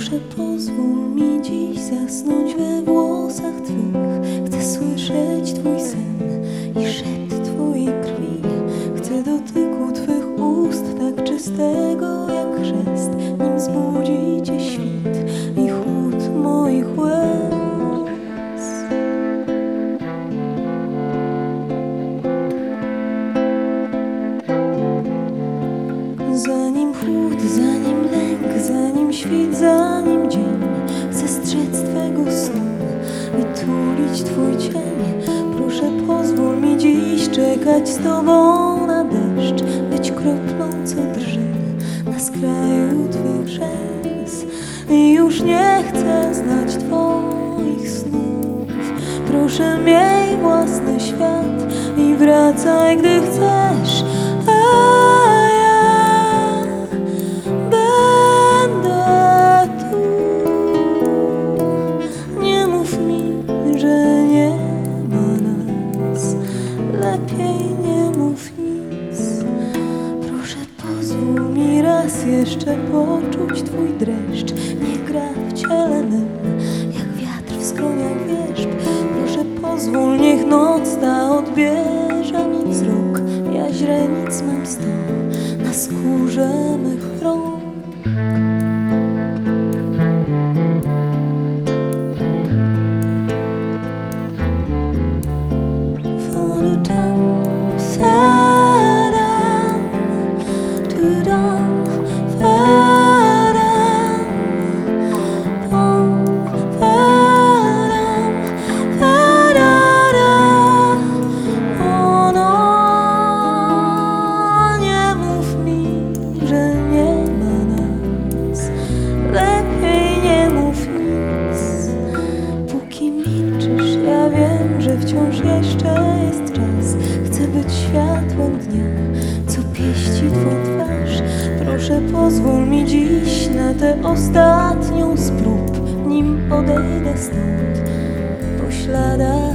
Proszę pozwól mi dziś zasnąć we włosach Twych. Chcę słyszeć Twój sen i szept Twojej krwi. Chcę dotyku Twych ust tak czystego jak chrzest, nim zbudzi Cię świt i chłód moich łez. Zanim chłód, zanim lęk, zanim świt, zanim dzień, chcę strzec Twego snu i tulić Twój cień. Proszę pozwól mi dziś czekać z Tobą na deszcz, być kroplą, co drży na skraju Twych rzęs. I już nie chcę znać Twoich snów. Proszę, miej własny świat i wracaj, gdy chcesz. Lepiej nie mów nic. Proszę pozwól mi raz jeszcze poczuć Twój dreszcz. Niech gra w ciele mym jak wiatr w skroniach wierzb. Proszę pozwól, niech noc ta odbierze mi wzrok. Ja źrenic mam stan na skórze mych rąk. Że wciąż jeszcze jest czas. Chcę być światłem dnia, co pieści Twą twarz. Proszę pozwól mi dziś na tę ostatnią z prób, nim odejdę stąd po śladach